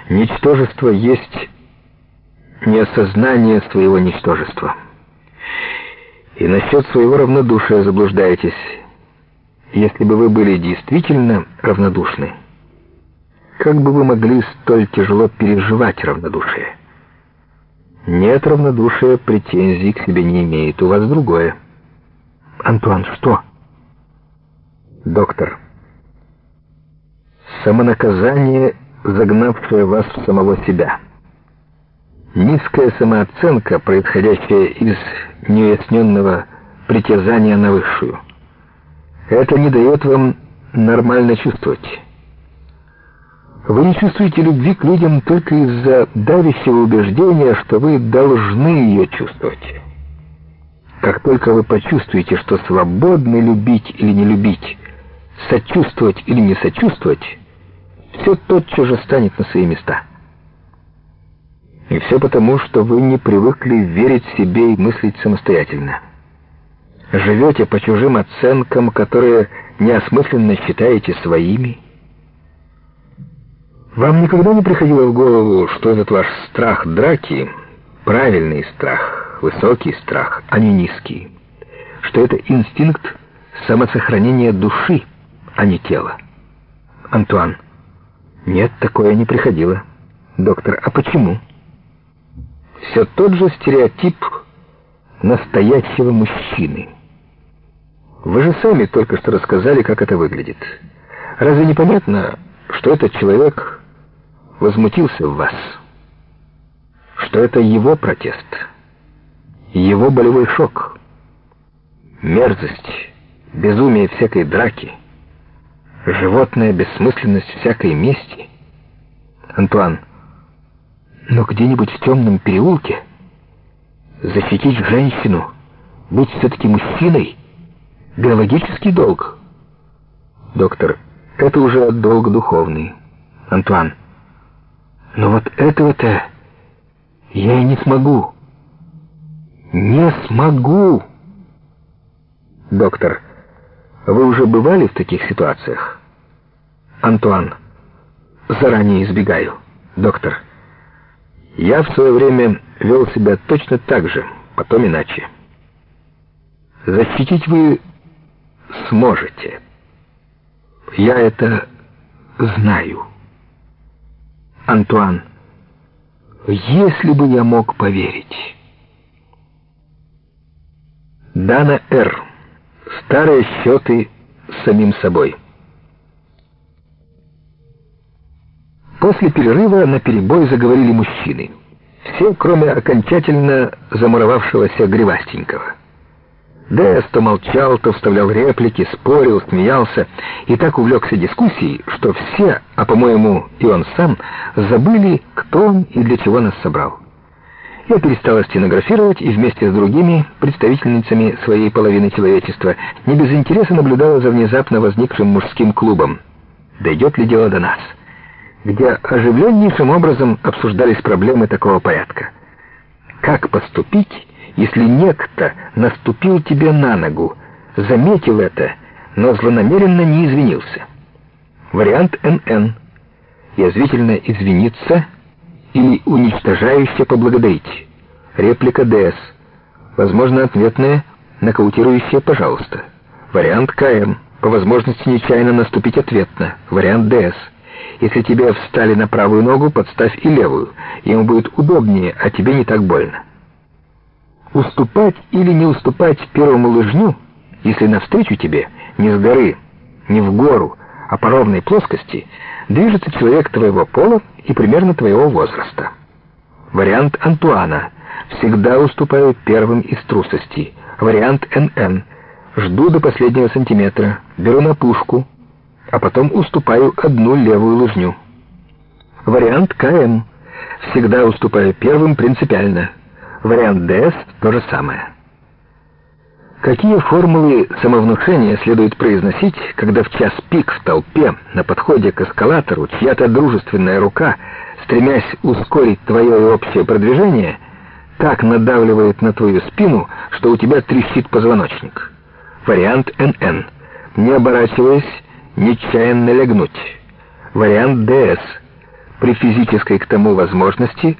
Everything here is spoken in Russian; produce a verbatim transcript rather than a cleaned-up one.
Ничтожество есть неосознание своего ничтожества. И насчет своего равнодушия заблуждаетесь. Если бы вы были действительно равнодушны, как бы вы могли столь тяжело переживать равнодушие? Нет, равнодушие претензий к себе не имеет. У вас другое. Антуан, что? Доктор. Самонаказание, загнавшее вас в самого себя. Низкая самооценка, происходящая из неуясненного притязания на высшую. Это не дает вам нормально чувствовать. Вы не чувствуете любви к людям только из-за давящего убеждения, что вы должны ее чувствовать. Как только вы почувствуете, что свободны любить или не любить, сочувствовать или не сочувствовать, все тотчас же станет на свои места. И все потому, что вы не привыкли верить себе и мыслить самостоятельно. Живете по чужим оценкам, которые неосмысленно считаете своими. Вам никогда не приходило в голову, что этот ваш страх драки — правильный страх, высокий страх, а не низкий? Что это инстинкт самосохранения души, а не тела? Антуан. Нет, такое не приходило. Доктор, а почему? Все тот же стереотип настоящего мужчины. Вы же сами только что рассказали, как это выглядит. Разве не понятно, что этот человек возмутился в вас? Что это его протест, его болевой шок, мерзость, безумие всякой драки, животная бессмысленность всякой мести? Антуан, но где-нибудь в темном переулке защитить женщину, быть все-таки мужчиной — биологический долг. Доктор, это уже долг духовный. Антуан, но вот этого-то я и не смогу. Не смогу. Доктор, вы уже бывали в таких ситуациях? Антуан, заранее избегаю. Доктор, я в свое время вел себя точно так же, потом иначе. Защитить вы сможете. Я это знаю. Антуан, если бы я мог поверить. Дана Р. Старые счеты с самим собой. После перерыва наперебой заговорили мужчины. Все, кроме окончательно замуровавшегося Гривастенького. Дэс то молчал, то вставлял реплики, спорил, смеялся и так увлекся дискуссией, что все, а по-моему и он сам, забыли, кто он и для чего нас собрал. Я перестала стенографировать и вместе с другими представительницами своей половины человечества не без интереса наблюдала за внезапно возникшим мужским клубом. Дойдет ли дело до нас? Где оживленнейшим образом обсуждались проблемы такого порядка. Как поступить, если некто наступил тебе на ногу, заметил это, но злонамеренно не извинился? Вариант эн эн. Язвительно извиниться или уничтожающе поблагодарить. Реплика дэ эс. Возможно, ответная, нокаутирующая «пожалуйста». Вариант ка эм. По возможности нечаянно наступить ответно. Вариант дэ эс. Если тебе встали на правую ногу, подставь и левую. Ему будет удобнее, а тебе не так больно. Уступать или не уступать первому лыжню, если навстречу тебе, не с горы, не в гору, а по ровной плоскости, движется человек твоего пола и примерно твоего возраста. Вариант Антуана. Всегда уступаю первым из трусости. Вариант эн эн. Жду до последнего сантиметра, беру на пушку, а потом уступаю одну левую лыжню. Вариант ка эм. Всегда уступаю первым принципиально. Вариант дэ эс — то же самое. Какие формулы самовнушения следует произносить, когда в час пик в толпе, на подходе к эскалатору, чья-то дружественная рука, стремясь ускорить твое общее продвижение, так надавливает на твою спину, что у тебя трещит позвоночник? Вариант эн эн. Не оборачиваясь, нечаянно лягнуть. Вариант дэ эс. при физической к тому возможности